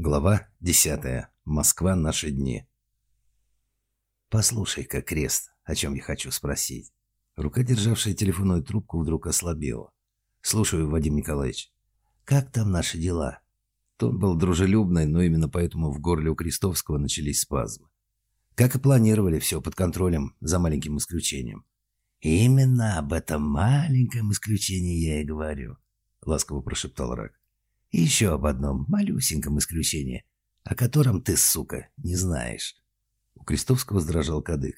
Глава 10. Москва. Наши дни. «Послушай-ка, Крест, о чем я хочу спросить». Рука, державшая телефонную трубку, вдруг ослабела. «Слушаю, Вадим Николаевич. Как там наши дела?» Тон был дружелюбный, но именно поэтому в горле у Крестовского начались спазмы. Как и планировали, все под контролем, за маленьким исключением. «Именно об этом маленьком исключении я и говорю», — ласково прошептал Рак. «И еще об одном малюсеньком исключении, о котором ты, сука, не знаешь». У Крестовского задрожал кадык.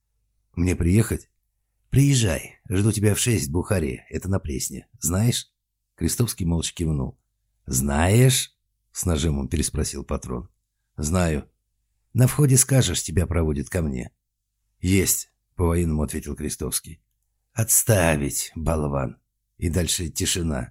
«Мне приехать?» «Приезжай. Жду тебя в 6 в Бухаре. Это на Пресне. Знаешь?» Крестовский молча кивнул. «Знаешь?» — с нажимом переспросил патрон. «Знаю. На входе скажешь, тебя проводят ко мне». «Есть», — по-военному ответил Крестовский. «Отставить, болван». И дальше тишина.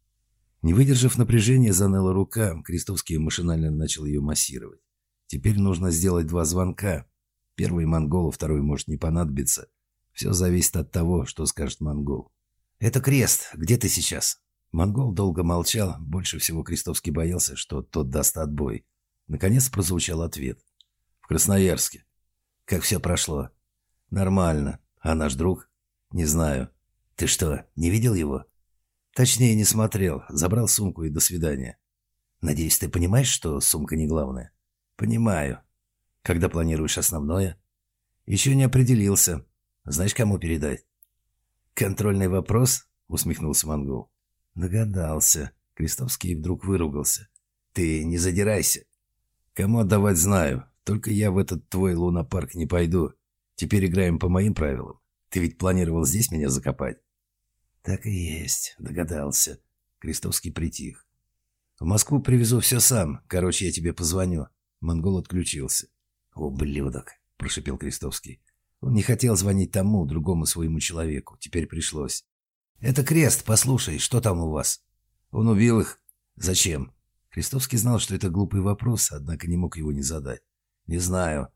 Не выдержав напряжения, заныла рука. Крестовский машинально начал ее массировать. Теперь нужно сделать 2 звонка. Первый монголу, второй может не понадобиться. Все зависит от того, что скажет монгол. «Это Крест. Где ты сейчас?» Монгол долго молчал. Больше всего Крестовский боялся, что тот даст отбой. Наконец прозвучал ответ. «В Красноярске». «Как все прошло?» «Нормально. А наш друг?» «Не знаю». «Ты что, не видел его?» «Точнее, не смотрел. Забрал сумку и до свидания». «Надеюсь, ты понимаешь, что сумка не главное?» «Понимаю. Когда планируешь основное?» «Еще не определился. Знаешь, кому передать?» «Контрольный вопрос?» — усмехнулся монгол. «Догадался». Крестовский вдруг выругался. «Ты не задирайся. Кому отдавать знаю. Только я в этот твой лунопарк не пойду. Теперь играем по моим правилам. Ты ведь планировал здесь меня закопать?» «Так и есть. Догадался». Крестовский притих. «В Москву привезу все сам. Короче, я тебе позвоню». Монгол отключился. «Ублюдок», — прошипел Крестовский. Он не хотел звонить тому, другому своему человеку. Теперь пришлось. «Это Крест, послушай, что там у вас?» «Он убил их». «Зачем?» Крестовский знал, что это глупый вопрос, однако не мог его не задать. «Не знаю».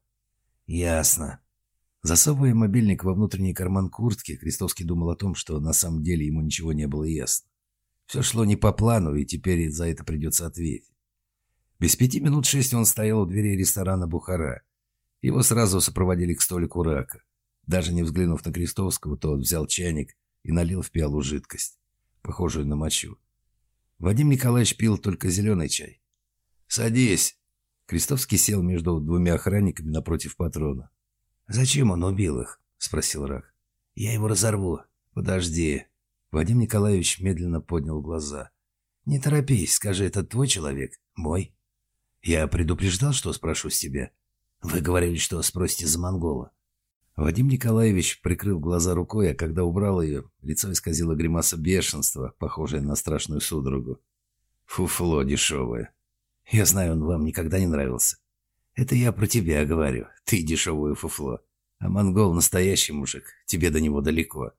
«Ясно». Засовывая мобильник во внутренний карман куртки, Крестовский думал о том, что на самом деле ему ничего не было ясно. Все шло не по плану, и теперь за это придется ответить. Без 5 минут 6 он стоял у дверей ресторана «Бухара». Его сразу сопроводили к столику Рака. Даже не взглянув на Крестовского, тот взял чайник и налил в пиалу жидкость, похожую на мочу. Вадим Николаевич пил только зеленый чай. «Садись!» Крестовский сел между 2 охранниками напротив патрона. «Зачем он убил их?» — спросил Рак. «Я его разорву». «Подожди». Вадим Николаевич медленно поднял глаза. «Не торопись, скажи, это твой человек? Мой?» «Я предупреждал, что спрошу с тебя». «Вы говорили, что спросите за монгола». Вадим Николаевич прикрыл глаза рукой, а когда убрал ее, лицо исказило гримаса бешенства, похожее на страшную судорогу. «Фуфло дешевое. Я знаю, он вам никогда не нравился. Это я про тебя говорю. Ты дешевое фуфло. А монгол настоящий мужик. Тебе до него далеко».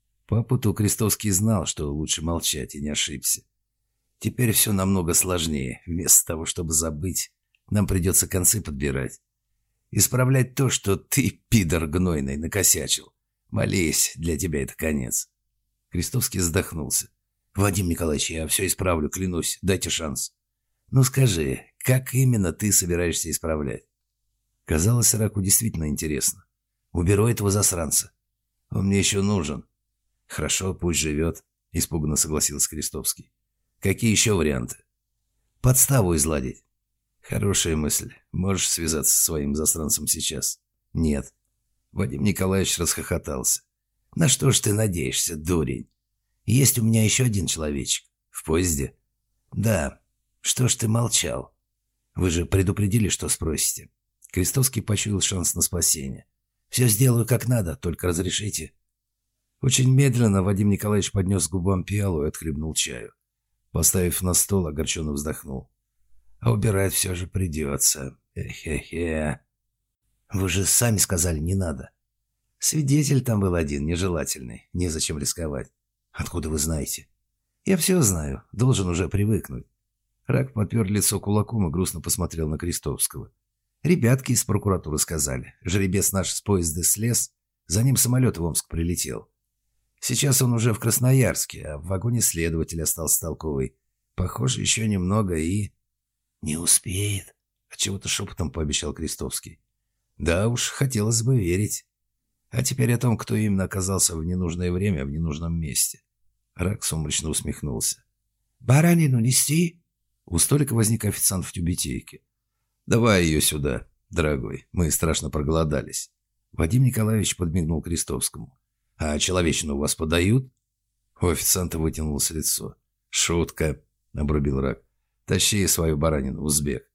По Крестовский знал, что лучше молчать, и не ошибся. Теперь все намного сложнее. Вместо того, чтобы забыть, нам придется концы подбирать. Исправлять то, что ты, пидор гнойный, накосячил. Молись, для тебя это конец. Крестовский задохнулся. «Вадим Николаевич, я все исправлю, клянусь. Дайте шанс». «Ну скажи, как именно ты собираешься исправлять?» Казалось, Раку действительно интересно. «Уберу этого засранца. Он мне еще нужен». «Хорошо, пусть живет», — испуганно согласился Крестовский. «Какие еще варианты?» «Подставу изладить». «Хорошая мысль. Можешь связаться со своим засранцем сейчас?» «Нет». Вадим Николаевич расхохотался. «На что ж ты надеешься, дурень? Есть у меня еще один человечек. В поезде?» «Да. Что ж ты молчал? Вы же предупредили, что спросите». Крестовский почуял шанс на спасение. «Все сделаю как надо, только разрешите». Очень медленно Вадим Николаевич поднес к губам пиалу и отхлебнул чаю. Поставив на стол, огорченно вздохнул. «А убирать все же придется. Эхе-хе». «Вы же сами сказали, не надо». «Свидетель там был один, нежелательный. Незачем рисковать». «Откуда вы знаете?» «Я все знаю. Должен уже привыкнуть». Рак подпер лицо кулаком и грустно посмотрел на Крестовского. «Ребятки из прокуратуры сказали. Жеребец наш с поезда слез, за ним самолет в Омск прилетел. Сейчас он уже в Красноярске, а в вагоне следователь остался толковый. Похоже, еще немного и...» «Не успеет», — отчего-то шепотом пообещал Крестовский. «Да уж, хотелось бы верить. А теперь о том, кто именно оказался в ненужное время в ненужном месте». Рак сумрачно усмехнулся. «Баранину нести?» У столика возник официант в тюбетейке. «Давай ее сюда, дорогой, мы страшно проголодались». Вадим Николаевич подмигнул Крестовскому. «А человечину у вас подают?» У официанта вытянулось лицо. «Шутка», — обрубил Рак. «Тащи свою баранину, узбек».